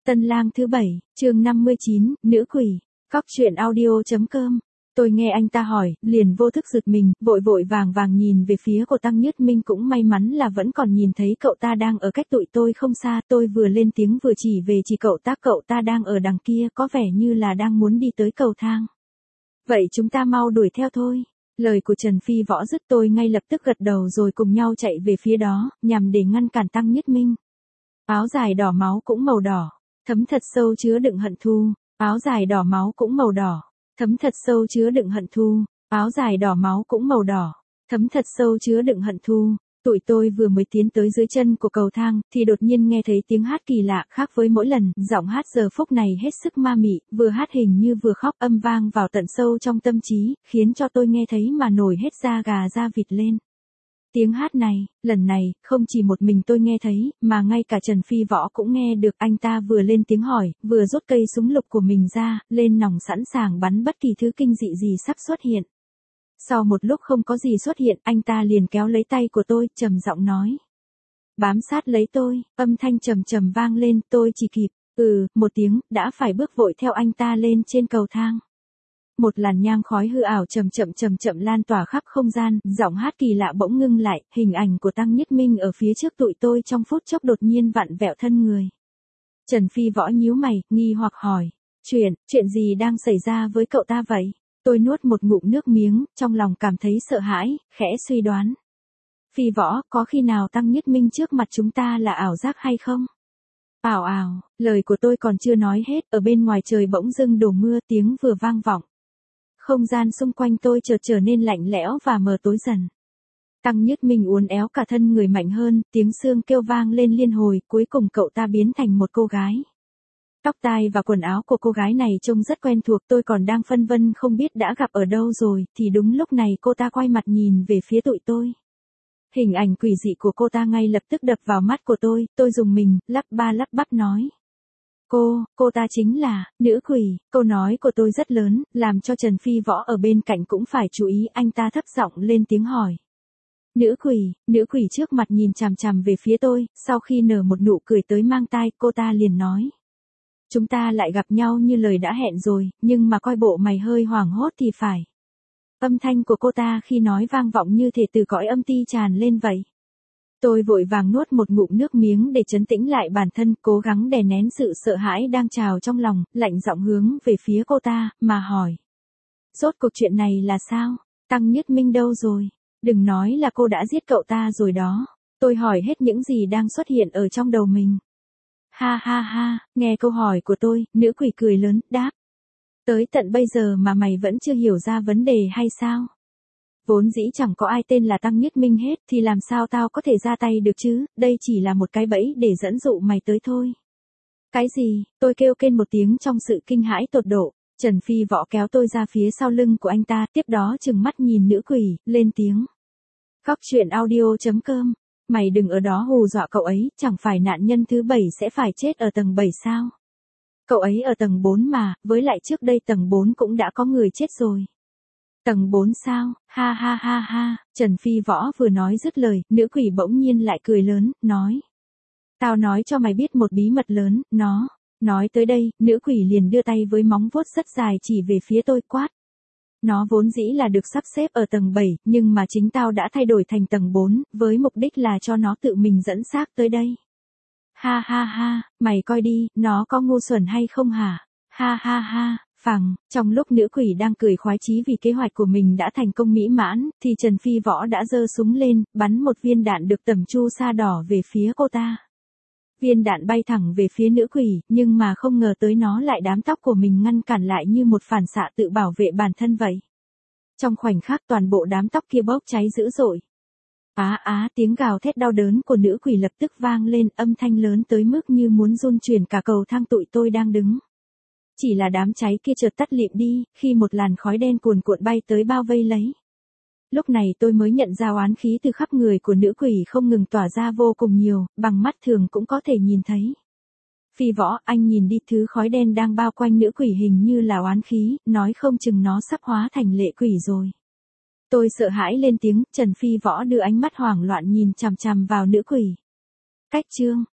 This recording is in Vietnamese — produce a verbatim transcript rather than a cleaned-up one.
Tân lang thứ bảy, chương năm mươi chín, nữ quỷ. Cóc truyện audio chấm com. Tôi nghe anh ta hỏi, liền vô thức giật mình, vội vội vàng vàng nhìn về phía của Tăng Nhất Minh, cũng may mắn là vẫn còn nhìn thấy cậu ta đang ở cách tụi tôi không xa. Tôi vừa lên tiếng vừa chỉ về chỉ cậu ta, cậu ta đang ở đằng kia, có vẻ như là đang muốn đi tới cầu thang. Vậy chúng ta mau đuổi theo thôi. Lời của Trần Phi Võ dứt, tôi ngay lập tức gật đầu rồi cùng nhau chạy về phía đó, nhằm để ngăn cản Tăng Nhất Minh. Áo dài đỏ máu cũng màu đỏ, thấm thật sâu chứa đựng hận thù. Áo dài đỏ máu cũng màu đỏ, thấm thật sâu chứa đựng hận thù. Áo dài đỏ máu cũng màu đỏ, thấm thật sâu chứa đựng hận thù. Tụi tôi vừa mới tiến tới dưới chân của cầu thang, thì đột nhiên nghe thấy tiếng hát kỳ lạ, khác với mỗi lần. Giọng hát giờ phút này hết sức ma mị, vừa hát hình như vừa khóc, âm vang vào tận sâu trong tâm trí, khiến cho tôi nghe thấy mà nổi hết da gà da vịt lên. Tiếng hát này, lần này, không chỉ một mình tôi nghe thấy, mà ngay cả Trần Phi Võ cũng nghe được. Anh ta vừa lên tiếng hỏi, vừa rút cây súng lục của mình ra, lên nòng sẵn sàng bắn bất kỳ thứ kinh dị gì sắp xuất hiện. Sau một lúc không có gì xuất hiện, anh ta liền kéo lấy tay của tôi, trầm giọng nói. Bám sát lấy tôi, âm thanh trầm trầm vang lên, tôi chỉ kịp, ừ, một tiếng, đã phải bước vội theo anh ta lên trên cầu thang. Một làn nhang khói hư ảo chậm chậm chậm chậm lan tỏa khắp không gian, giọng hát kỳ lạ bỗng ngưng lại, hình ảnh của Tăng Nhất Minh ở phía trước tụi tôi trong phút chốc đột nhiên vặn vẹo thân người. Trần Phi Võ nhíu mày, nghi hoặc hỏi, chuyện, chuyện gì đang xảy ra với cậu ta vậy? Tôi nuốt một ngụm nước miếng, trong lòng cảm thấy sợ hãi, khẽ suy đoán. Phi Võ, có khi nào Tăng Nhất Minh trước mặt chúng ta là ảo giác hay không? Ảo ảo, lời của tôi còn chưa nói hết, ở bên ngoài trời bỗng dưng đổ mưa, tiếng vừa vang vọng. Không gian xung quanh tôi chợt trở nên lạnh lẽo và mờ tối dần. Tăng Nhất Minh uốn éo cả thân người mạnh hơn, tiếng xương kêu vang lên liên hồi, cuối cùng cậu ta biến thành một cô gái. Tóc tai và quần áo của cô gái này trông rất quen thuộc, tôi còn đang phân vân không biết đã gặp ở đâu rồi, thì đúng lúc này cô ta quay mặt nhìn về phía tụi tôi. Hình ảnh quỷ dị của cô ta ngay lập tức đập vào mắt của tôi, tôi rùng mình, lắp ba lắp bắp nói. Cô, cô ta chính là, nữ quỷ. Câu nói của tôi rất lớn, làm cho Trần Phi Võ ở bên cạnh cũng phải chú ý, anh ta thấp giọng lên tiếng hỏi. Nữ quỷ, nữ quỷ trước mặt nhìn chằm chằm về phía tôi, sau khi nở một nụ cười tới mang tai, cô ta liền nói. Chúng ta lại gặp nhau như lời đã hẹn rồi, nhưng mà coi bộ mày hơi hoảng hốt thì phải. Âm thanh của cô ta khi nói vang vọng như thể từ cõi âm ti tràn lên vậy. Tôi vội vàng nuốt một ngụm nước miếng để trấn tĩnh lại bản thân, cố gắng đè nén sự sợ hãi đang trào trong lòng, lạnh giọng hướng về phía cô ta, mà hỏi. Rốt cuộc chuyện này là sao? Tăng Nhất Minh đâu rồi? Đừng nói là cô đã giết cậu ta rồi đó. Tôi hỏi hết những gì đang xuất hiện ở trong đầu mình. Ha ha ha, nghe câu hỏi của tôi, nữ quỷ cười lớn, đáp. Tới tận bây giờ mà mày vẫn chưa hiểu ra vấn đề hay sao? Vốn dĩ chẳng có ai tên là Tăng Nhất Minh hết, thì làm sao tao có thể ra tay được chứ, đây chỉ là một cái bẫy để dẫn dụ mày tới thôi. Cái gì? Tôi kêu kên một tiếng trong sự kinh hãi tột độ. Trần Phi Võ kéo tôi ra phía sau lưng của anh ta, tiếp đó trừng mắt nhìn nữ quỷ, lên tiếng. Cóc truyện audio chấm com. Mày đừng ở đó hù dọa cậu ấy, chẳng phải nạn nhân thứ bảy sẽ phải chết ở tầng bảy sao? Cậu ấy ở tầng bốn mà, với lại trước đây tầng bốn cũng đã có người chết rồi. Tầng bốn sao? Ha ha ha ha, Trần Phi Võ vừa nói dứt lời, nữ quỷ bỗng nhiên lại cười lớn, nói. Tao nói cho mày biết một bí mật lớn, nó. Nói tới đây, nữ quỷ liền đưa tay với móng vuốt rất dài chỉ về phía tôi, quát. Nó vốn dĩ là được sắp xếp ở tầng bảy, nhưng mà chính tao đã thay đổi thành tầng bốn, với mục đích là cho nó tự mình dẫn xác tới đây. Ha ha ha, mày coi đi, nó có ngu xuẩn hay không hả? Ha ha ha. Phằng, trong lúc nữ quỷ đang cười khoái chí vì kế hoạch của mình đã thành công mỹ mãn, thì Trần Phi Võ đã giơ súng lên, bắn một viên đạn được tẩm chu sa đỏ về phía cô ta. Viên đạn bay thẳng về phía nữ quỷ, nhưng mà không ngờ tới nó lại đám tóc của mình ngăn cản lại như một phản xạ tự bảo vệ bản thân vậy. Trong khoảnh khắc toàn bộ đám tóc kia bốc cháy dữ dội. Á á, tiếng gào thét đau đớn của nữ quỷ lập tức vang lên, âm thanh lớn tới mức như muốn rung chuyển cả cầu thang tụi tôi đang đứng. Chỉ là đám cháy kia chợt tắt lịm đi, khi một làn khói đen cuồn cuộn bay tới bao vây lấy. Lúc này tôi mới nhận ra oán khí từ khắp người của nữ quỷ không ngừng tỏa ra vô cùng nhiều, bằng mắt thường cũng có thể nhìn thấy. Phi Võ, anh nhìn đi, thứ khói đen đang bao quanh nữ quỷ hình như là oán khí, nói không chừng nó sắp hóa thành lệ quỷ rồi. Tôi sợ hãi lên tiếng, Trần Phi Võ đưa ánh mắt hoảng loạn nhìn chằm chằm vào nữ quỷ. Cách chương